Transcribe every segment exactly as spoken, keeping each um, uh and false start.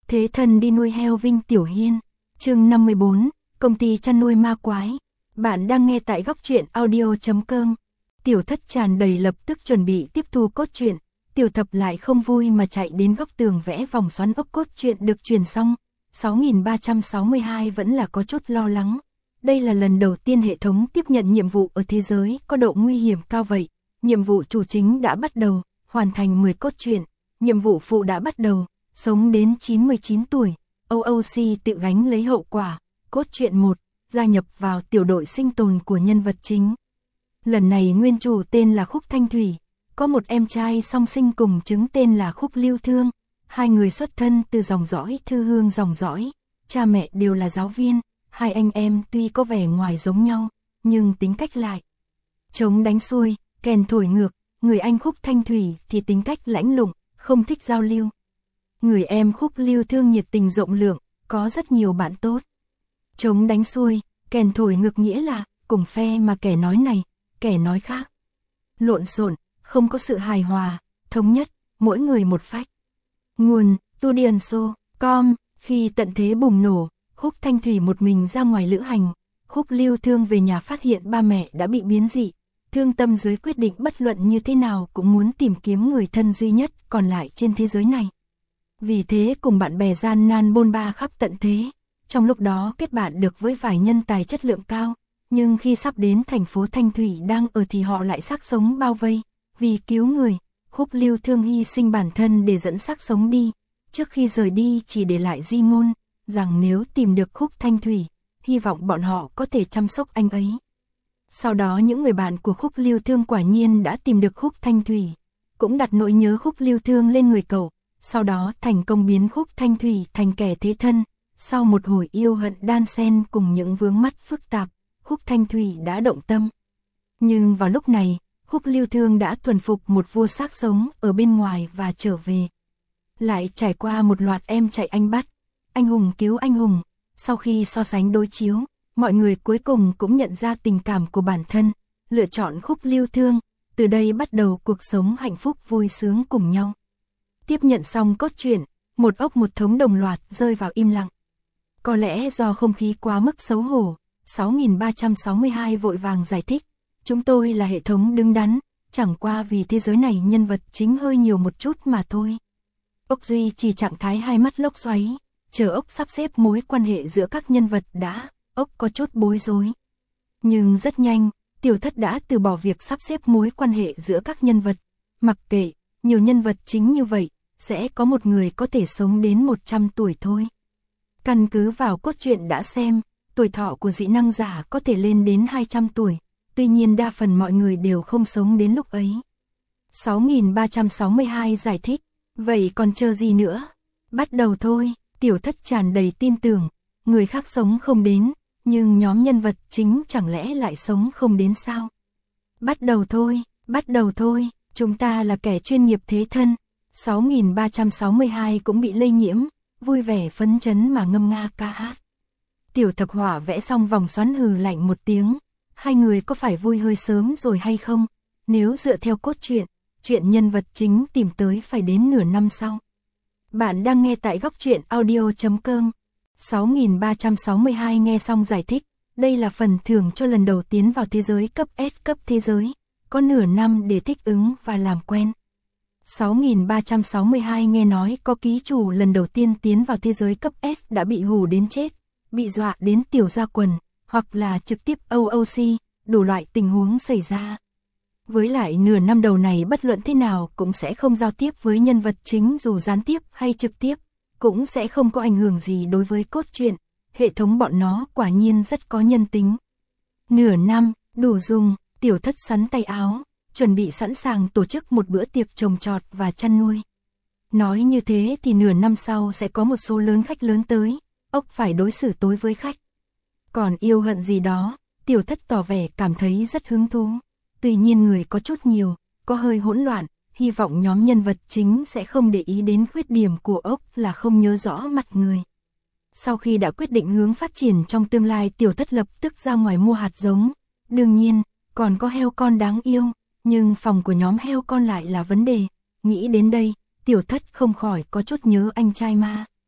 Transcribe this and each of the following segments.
Thế thân đi nuôi heo Vinh Tiểu Hiên. Chương năm mươi bốn, công ty chăn nuôi ma quái. Bạn đang nghe tại góc truyện audio chấm com. Tiểu Thất tràn đầy lập tức chuẩn bị tiếp thu cốt truyện. Tiểu Thập lại không vui mà chạy đến góc tường vẽ vòng xoắn ốc. Cốt truyện được truyền xong. sáu nghìn ba trăm sáu mươi hai vẫn là có chút lo lắng. Đây là lần đầu tiên hệ thống tiếp nhận nhiệm vụ ở thế giới có độ nguy hiểm cao vậy. Nhiệm vụ chủ chính đã bắt đầu, hoàn thành mười cốt truyện. Nhiệm vụ phụ đã bắt đầu, sống đến chín mươi chín tuổi. ô ô xê tự gánh lấy hậu quả. Cốt truyện một, gia nhập vào tiểu đội sinh tồn của nhân vật chính. Lần này nguyên chủ tên là Khúc Thanh Thủy, có một em trai song sinh cùng chứng tên là Khúc Lưu Thương. Hai người xuất thân từ dòng dõi Thư Hương dòng dõi, cha mẹ đều là giáo viên. Hai anh em tuy có vẻ ngoài giống nhau, nhưng tính cách lại chống đánh xuôi, kèn thổi ngược. Người anh Khúc Thanh Thủy thì tính cách lãnh lụng, không thích giao lưu. Người em Khúc Lưu Thương nhiệt tình rộng lượng, có rất nhiều bạn tốt. Chống đánh xuôi, kèn thổi ngược nghĩa là cùng phe mà kẻ nói này, kẻ nói khác. Lộn xộn, không có sự hài hòa, thống nhất, mỗi người một phách. Nguồn, Tudianso, com. Khi tận thế bùng nổ, Khúc Thanh Thủy một mình ra ngoài lữ hành. Khúc Lưu Thương về nhà phát hiện ba mẹ đã bị biến dị. Thương tâm dưới quyết định bất luận như thế nào cũng muốn tìm kiếm người thân duy nhất còn lại trên thế giới này. Vì thế cùng bạn bè gian nan bôn ba khắp tận thế. Trong lúc đó kết bạn được với vài nhân tài chất lượng cao. Nhưng khi sắp đến thành phố Thanh Thủy đang ở thì họ lại xác sống bao vây. Vì cứu người, Khúc Lưu Thương hy sinh bản thân để dẫn xác sống đi. Trước khi rời đi chỉ để lại di ngôn, rằng nếu tìm được Khúc Thanh Thủy, hy vọng bọn họ có thể chăm sóc anh ấy. Sau đó những người bạn của Khúc Lưu Thương quả nhiên đã tìm được Khúc Thanh Thủy, cũng đặt nỗi nhớ Khúc Lưu Thương lên người cậu, sau đó thành công biến Khúc Thanh Thủy thành kẻ thế thân. Sau một hồi yêu hận đan xen cùng những vướng mắc phức tạp, Khúc Thanh Thủy đã động tâm. Nhưng vào lúc này, Khúc Lưu Thương đã thuần phục một vua xác sống ở bên ngoài và trở về. Lại trải qua một loạt em chạy anh bắt, anh hùng cứu anh hùng. Sau khi so sánh đối chiếu, mọi người cuối cùng cũng nhận ra tình cảm của bản thân, lựa chọn Khúc Lưu Thương. Từ đây bắt đầu cuộc sống hạnh phúc vui sướng cùng nhau. Tiếp nhận xong cốt truyện, một ốc một thống đồng loạt rơi vào im lặng. Có lẽ do không khí quá mức xấu hổ, sáu nghìn ba trăm sáu mươi hai vội vàng giải thích. Chúng tôi là hệ thống đứng đắn, chẳng qua vì thế giới này nhân vật chính hơi nhiều một chút mà thôi. Ốc duy trì trạng thái hai mắt lốc xoáy, chờ ốc sắp xếp mối quan hệ giữa các nhân vật đã, ốc có chút bối rối. Nhưng rất nhanh, Tiểu Thất đã từ bỏ việc sắp xếp mối quan hệ giữa các nhân vật. Mặc kệ, nhiều nhân vật chính như vậy, sẽ có một người có thể sống đến một trăm tuổi thôi. Căn cứ vào cốt truyện đã xem, tuổi thọ của dị năng giả có thể lên đến hai trăm tuổi, tuy nhiên đa phần mọi người đều không sống đến lúc ấy. sáu nghìn ba trăm sáu mươi hai giải thích, vậy còn chờ gì nữa? Bắt đầu thôi. Tiểu Thất tràn đầy tin tưởng, người khác sống không đến, nhưng nhóm nhân vật chính chẳng lẽ lại sống không đến sao? Bắt đầu thôi, bắt đầu thôi, chúng ta là kẻ chuyên nghiệp thế thân. sáu nghìn ba trăm sáu mươi hai cũng bị lây nhiễm, vui vẻ phấn chấn mà ngâm nga ca hát. Tiểu Thập Hỏa vẽ xong vòng xoắn hừ lạnh một tiếng, hai người có phải vui hơi sớm rồi hay không? Nếu dựa theo cốt truyện, chuyện nhân vật chính tìm tới phải đến nửa năm sau. Bạn đang nghe tại góc truyện audio chấm com. sáu nghìn ba trăm sáu mươi hai nghe xong giải thích, đây là phần thưởng cho lần đầu tiến vào thế giới cấp S cấp thế giới, có nửa năm để thích ứng và làm quen. sáu nghìn ba trăm sáu mươi hai nghe nói có ký chủ lần đầu tiên tiến vào thế giới cấp S đã bị hù đến chết, bị dọa đến tiểu ra quần, hoặc là trực tiếp ô ô xê, đủ loại tình huống xảy ra. Với lại nửa năm đầu này bất luận thế nào cũng sẽ không giao tiếp với nhân vật chính dù gián tiếp hay trực tiếp, cũng sẽ không có ảnh hưởng gì đối với cốt truyện, hệ thống bọn nó quả nhiên rất có nhân tính. Nửa năm, đủ dùng, Tiểu Thất sắn tay áo, chuẩn bị sẵn sàng tổ chức một bữa tiệc trồng trọt và chăn nuôi. Nói như thế thì nửa năm sau sẽ có một số lớn khách lớn tới, ốc phải đối xử tối với khách. Còn yêu hận gì đó, Tiểu Thất tỏ vẻ cảm thấy rất hứng thú. Tuy nhiên người có chút nhiều, có hơi hỗn loạn, hy vọng nhóm nhân vật chính sẽ không để ý đến khuyết điểm của ốc là không nhớ rõ mặt người. Sau khi đã quyết định hướng phát triển trong tương lai, Tiểu Thất lập tức ra ngoài mua hạt giống. Đương nhiên, còn có heo con đáng yêu, nhưng phòng của nhóm heo con lại là vấn đề. Nghĩ đến đây, Tiểu Thất không khỏi có chút nhớ anh trai ma.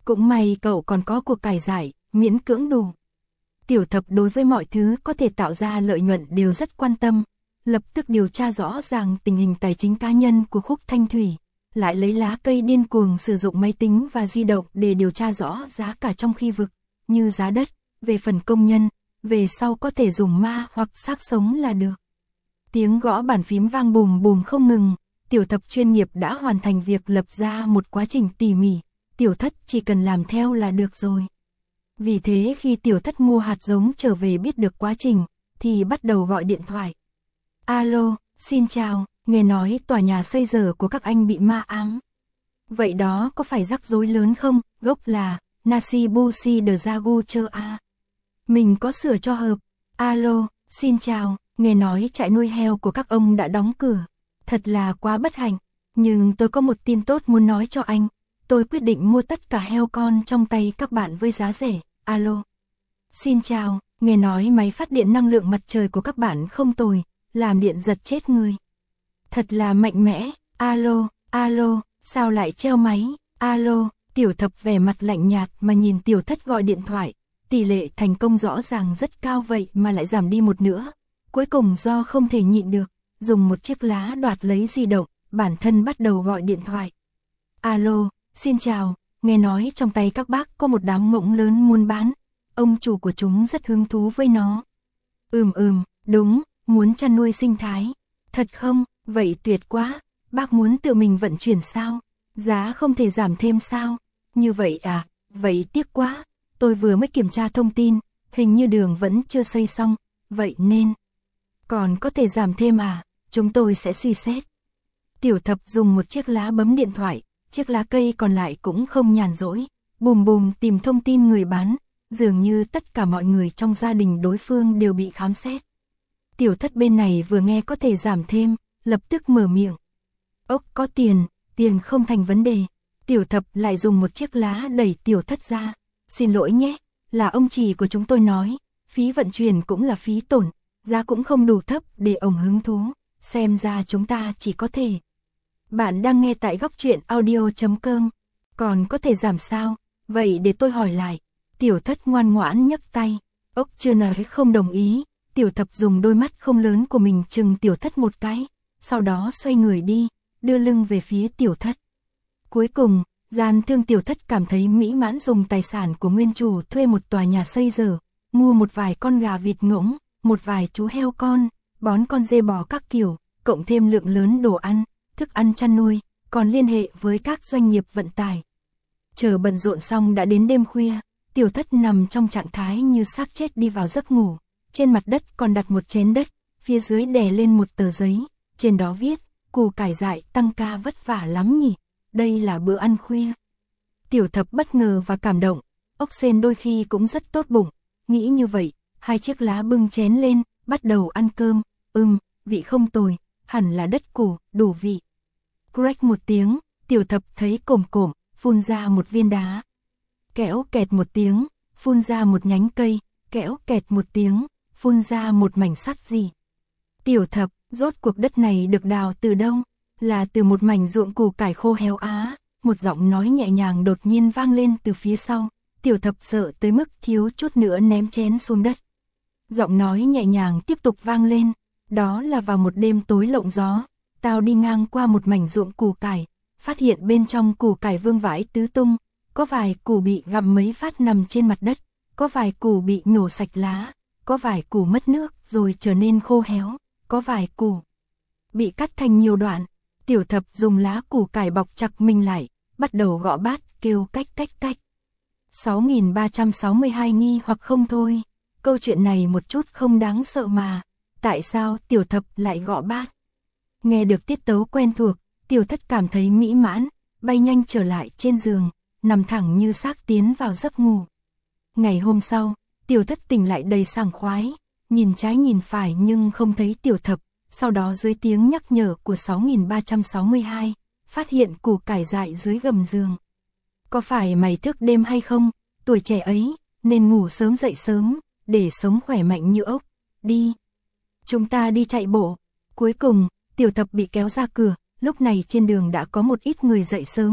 Cũng may cậu còn có cuộc cải giải, miễn cưỡng đủ. Tiểu Thập đối với mọi thứ có thể tạo ra lợi nhuận đều rất quan tâm, lập tức điều tra rõ ràng tình hình tài chính cá nhân của Khúc Thanh Thủy, lại lấy lá cây điên cuồng sử dụng máy tính và di động để điều tra rõ giá cả trong khi vực, như giá đất, về phần công nhân, về sau có thể dùng ma hoặc xác sống là được. Tiếng gõ bàn phím vang bùm bùm không ngừng, Tiểu Thập chuyên nghiệp đã hoàn thành việc lập ra một quá trình tỉ mỉ, Tiểu Thất chỉ cần làm theo là được rồi. Vì thế khi Tiểu Thất mua hạt giống trở về biết được quá trình, thì bắt đầu gọi điện thoại. Alo, xin chào, nghe nói tòa nhà xây dở của các anh bị ma ám. Vậy đó có phải rắc rối lớn không? Gốc là Nasibushi de Jaguchơ A. Mình có sửa cho hợp. Alo, xin chào, nghe nói trại nuôi heo của các ông đã đóng cửa. Thật là quá bất hạnh, nhưng tôi có một tin tốt muốn nói cho anh. Tôi quyết định mua tất cả heo con trong tay các bạn với giá rẻ. Alo. Xin chào, nghe nói máy phát điện năng lượng mặt trời của các bạn không tồi, làm điện giật chết người. Thật là mạnh mẽ. Alo, alo, sao lại treo máy? Alo, Tiểu Thập vẻ mặt lạnh nhạt mà nhìn Tiểu Thất gọi điện thoại. Tỷ lệ thành công rõ ràng rất cao vậy mà lại giảm đi một nữa. Cuối cùng do không thể nhịn được, dùng một chiếc lá đoạt lấy di động, bản thân bắt đầu gọi điện thoại. Alo, xin chào, nghe nói trong tay các bác có một đám ngỗng lớn muốn bán, ông chủ của chúng rất hứng thú với nó. Ừm ừm, đúng, muốn chăn nuôi sinh thái. Thật không, vậy tuyệt quá, bác muốn tự mình vận chuyển sao? Giá không thể giảm thêm sao? Như vậy à, vậy tiếc quá, tôi vừa mới kiểm tra thông tin, hình như đường vẫn chưa xây xong, vậy nên... Còn có thể giảm thêm à, chúng tôi sẽ suy xét. Tiểu Thập dùng một chiếc lá bấm điện thoại, chiếc lá cây còn lại cũng không nhàn rỗi, bùm bùm tìm thông tin người bán, dường như tất cả mọi người trong gia đình đối phương đều bị khám xét. Tiểu Thất bên này vừa nghe có thể giảm thêm, lập tức mở miệng. Ốc có tiền, tiền không thành vấn đề. Tiểu Thập lại dùng một chiếc lá đẩy Tiểu Thất ra. Xin lỗi nhé, là ông chị của chúng tôi nói, phí vận chuyển cũng là phí tổn, giá cũng không đủ thấp để ông hứng thú, xem ra chúng ta chỉ có thể. Bạn đang nghe tại góc truyện audio chấm com, còn có thể giảm sao? Vậy để tôi hỏi lại. Tiểu Thất ngoan ngoãn nhấc tay, ốc chưa nói không đồng ý. Tiểu Thập dùng đôi mắt không lớn của mình chừng Tiểu Thất một cái, sau đó xoay người đi, đưa lưng về phía Tiểu Thất. Cuối cùng, gian thương Tiểu Thất cảm thấy mỹ mãn dùng tài sản của nguyên chủ thuê một tòa nhà xây dở, mua một vài con gà vịt ngỗng, một vài chú heo con, bón con dê bò các kiểu, cộng thêm lượng lớn đồ ăn, thức ăn chăn nuôi, còn liên hệ với các doanh nghiệp vận tải. Chờ bận rộn xong đã đến đêm khuya, Tiểu Thất nằm trong trạng thái như xác chết đi vào giấc ngủ. Trên mặt đất còn đặt một chén đất, phía dưới đè lên một tờ giấy, trên đó viết, củ cải dại tăng ca vất vả lắm nhỉ, đây là bữa ăn khuya. Tiểu Thập bất ngờ và cảm động, ốc sên đôi khi cũng rất tốt bụng, nghĩ như vậy, hai chiếc lá bưng chén lên, bắt đầu ăn cơm, ừm, vị không tồi, hẳn là đất củ, đủ vị. Crack một tiếng, Tiểu Thập thấy cồm cộm, phun ra một viên đá. Kẽo kẹt một tiếng, phun ra một nhánh cây, kẽo kẹt một tiếng, phun ra một mảnh sắt gì. Tiểu Thập, rốt cuộc đất này được đào từ đâu? Là từ một mảnh ruộng củ cải khô héo á. Một giọng nói nhẹ nhàng đột nhiên vang lên từ phía sau. Tiểu Thập sợ tới mức thiếu chút nữa ném chén xuống đất. Giọng nói nhẹ nhàng tiếp tục vang lên. Đó là vào một đêm tối lộng gió, tao đi ngang qua một mảnh ruộng củ cải, phát hiện bên trong củ cải vương vãi tứ tung, có vài củ bị gặm mấy phát nằm trên mặt đất, có vài củ bị nhổ sạch lá, có vài củ mất nước rồi trở nên khô héo, có vài củ bị cắt thành nhiều đoạn. Tiểu Thập dùng lá củ cải bọc chặt mình lại, bắt đầu gõ bát, kêu cách cách cách. sáu nghìn ba trăm sáu mươi hai nghi hoặc không thôi, câu chuyện này một chút không đáng sợ mà, tại sao Tiểu Thập lại gõ bát? Nghe được tiết tấu quen thuộc, Tiểu Thất cảm thấy mỹ mãn, bay nhanh trở lại trên giường, nằm thẳng như xác tiến vào giấc ngủ. Ngày hôm sau, Tiểu Thất tỉnh lại đầy sảng khoái, nhìn trái nhìn phải nhưng không thấy Tiểu Thập, sau đó dưới tiếng nhắc nhở của sáu nghìn ba trăm sáu mươi hai, phát hiện củ cải dại dưới gầm giường. Có phải mày thức đêm hay không? Tuổi trẻ ấy, nên ngủ sớm dậy sớm, để sống khỏe mạnh như ốc. Đi. Chúng ta đi chạy bộ. Cuối cùng, Tiểu Thập bị kéo ra cửa, lúc này trên đường đã có một ít người dậy sớm,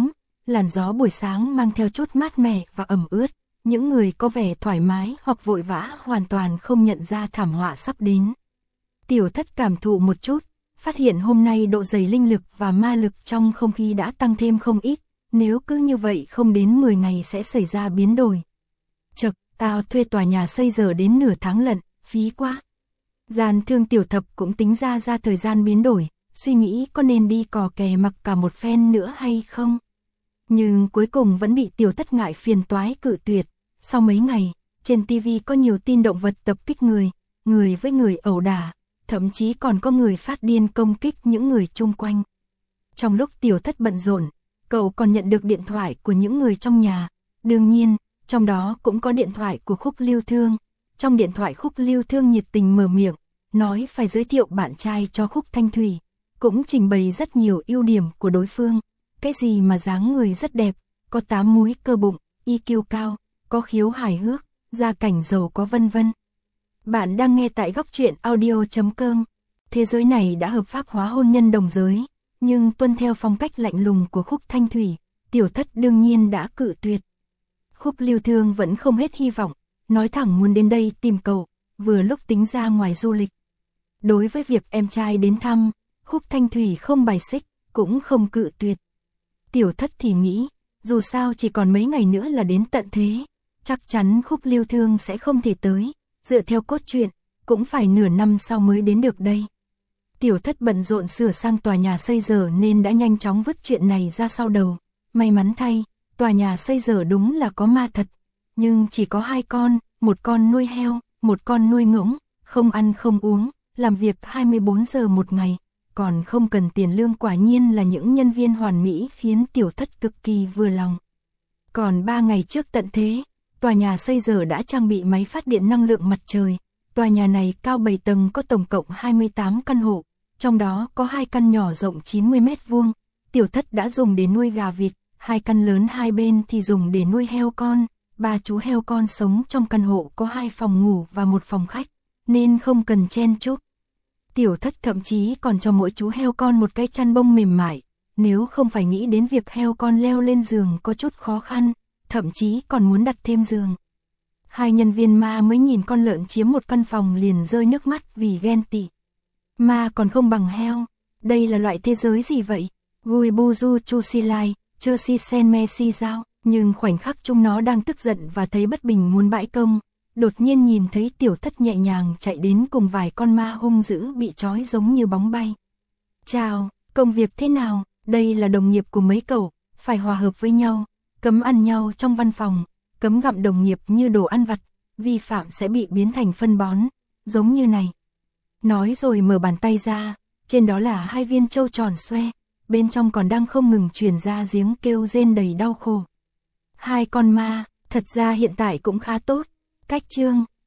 làn gió buổi sáng mang theo chút mát mẻ và ẩm ướt, những người có vẻ thoải mái hoặc vội vã hoàn toàn không nhận ra thảm họa sắp đến. Tiểu Thất cảm thụ một chút, phát hiện hôm nay độ dày linh lực và ma lực trong không khí đã tăng thêm không ít, nếu cứ như vậy không đến mười ngày sẽ xảy ra biến đổi. Chậc, tao thuê tòa nhà xây giờ đến nửa tháng lận, phí quá. Gian Thương Tiểu Thập cũng tính ra ra thời gian biến đổi, suy nghĩ có nên đi cò kè mặc cả một phen nữa hay không. Nhưng cuối cùng vẫn bị Tiểu Thất ngại phiền toái cự tuyệt. Sau mấy ngày, trên ti vi có nhiều tin động vật tập kích người, người với người ẩu đả, thậm chí còn có người phát điên công kích những người chung quanh. Trong lúc Tiểu Thất bận rộn, cậu còn nhận được điện thoại của những người trong nhà. Đương nhiên, trong đó cũng có điện thoại của Khúc Lưu Thương. Trong điện thoại Khúc Lưu Thương nhiệt tình mở miệng, nói phải giới thiệu bạn trai cho Khúc Thanh Thủy, cũng trình bày rất nhiều ưu điểm của đối phương. Cái gì mà dáng người rất đẹp, có tám múi cơ bụng, i kiu cao, có khiếu hài hước, gia cảnh giàu có vân vân. Bạn đang nghe tại góc truyện audio chấm com. Thế giới này đã hợp pháp hóa hôn nhân đồng giới, nhưng tuân theo phong cách lạnh lùng của Khúc Thanh Thủy, Tiểu Thất đương nhiên đã cự tuyệt. Khúc Lưu Thương vẫn không hết hy vọng, nói thẳng muốn đến đây tìm cậu, vừa lúc tính ra ngoài du lịch. Đối với việc em trai đến thăm, Khúc Thanh Thủy không bài xích, cũng không cự tuyệt. Tiểu Thất thì nghĩ, dù sao chỉ còn mấy ngày nữa là đến tận thế, chắc chắn Khúc Lưu Thương sẽ không thể tới, dựa theo cốt truyện, cũng phải nửa năm sau mới đến được đây. Tiểu Thất bận rộn sửa sang tòa nhà xây giờ nên đã nhanh chóng vứt chuyện này ra sau đầu. May mắn thay, tòa nhà xây giờ đúng là có ma thật, nhưng chỉ có hai con, một con nuôi heo, một con nuôi ngỗng, không ăn không uống, làm việc hai mươi bốn giờ một ngày, còn không cần tiền lương, quả nhiên là những nhân viên hoàn mỹ khiến Tiểu Thất cực kỳ vừa lòng. Còn ba ngày trước tận thế, tòa nhà xây giờ đã trang bị máy phát điện năng lượng mặt trời. Tòa nhà này cao bảy tầng, có tổng cộng hai mươi tám căn hộ, trong đó có hai căn nhỏ rộng chín mươi mét vuông, Tiểu Thất đã dùng để nuôi gà vịt, hai căn lớn hai bên thì dùng để nuôi heo con. Ba chú heo con sống trong căn hộ có hai phòng ngủ và một phòng khách, nên không cần chen chúc. Tiểu Thất thậm chí còn cho mỗi chú heo con một cái chăn bông mềm mại, nếu không phải nghĩ đến việc heo con leo lên giường có chút khó khăn, thậm chí còn muốn đặt thêm giường. Hai nhân viên ma mới nhìn con lợn chiếm một căn phòng liền rơi nước mắt vì ghen tị. Ma còn không bằng heo, đây là loại thế giới gì vậy? Gui buju chu si lai, chơ si sen me si giao. Nhưng khoảnh khắc chúng nó đang tức giận và thấy bất bình muốn bãi công, đột nhiên nhìn thấy Tiểu Thất nhẹ nhàng chạy đến cùng vài con ma hung dữ bị trói giống như bóng bay. Chào, công việc thế nào? Đây là đồng nghiệp của mấy cậu, phải hòa hợp với nhau, cấm ăn nhau trong văn phòng, cấm gặm đồng nghiệp như đồ ăn vặt, vi phạm sẽ bị biến thành phân bón, giống như này. Nói rồi mở bàn tay ra, trên đó là hai viên châu tròn xoe, bên trong còn đang không ngừng truyền ra tiếng kêu rên đầy đau khổ. Hai con ma, thật ra hiện tại cũng khá tốt. Cách chương,